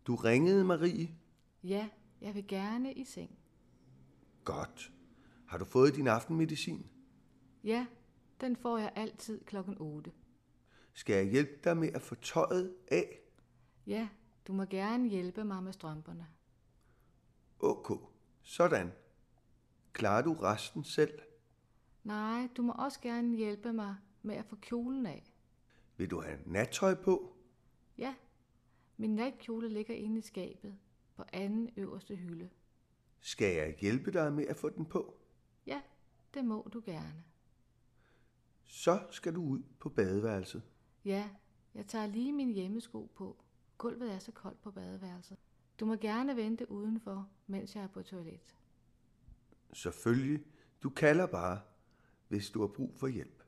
Du ringede, Marie? Ja, jeg vil gerne i seng. Godt. Har du fået din aftenmedicin? Ja, den får jeg altid 8:00. Skal jeg hjælpe dig med at få tøjet af? Ja, du må gerne hjælpe mig med strømperne. Okay, sådan. Klarer du resten selv? Nej, du må også gerne hjælpe mig med at få kjolen af. Vil du have nattøj på? Ja, min natkjole ligger inde i skabet på anden øverste hylde. Skal jeg hjælpe dig med at få den på? Ja, det må du gerne. Så skal du ud på badeværelset. Ja, jeg tager lige min hjemmesko på. Gulvet er så koldt på badeværelset. Du må gerne vente udenfor, mens jeg er på toilet. Selvfølgelig. Du kalder bare, hvis du har brug for hjælp.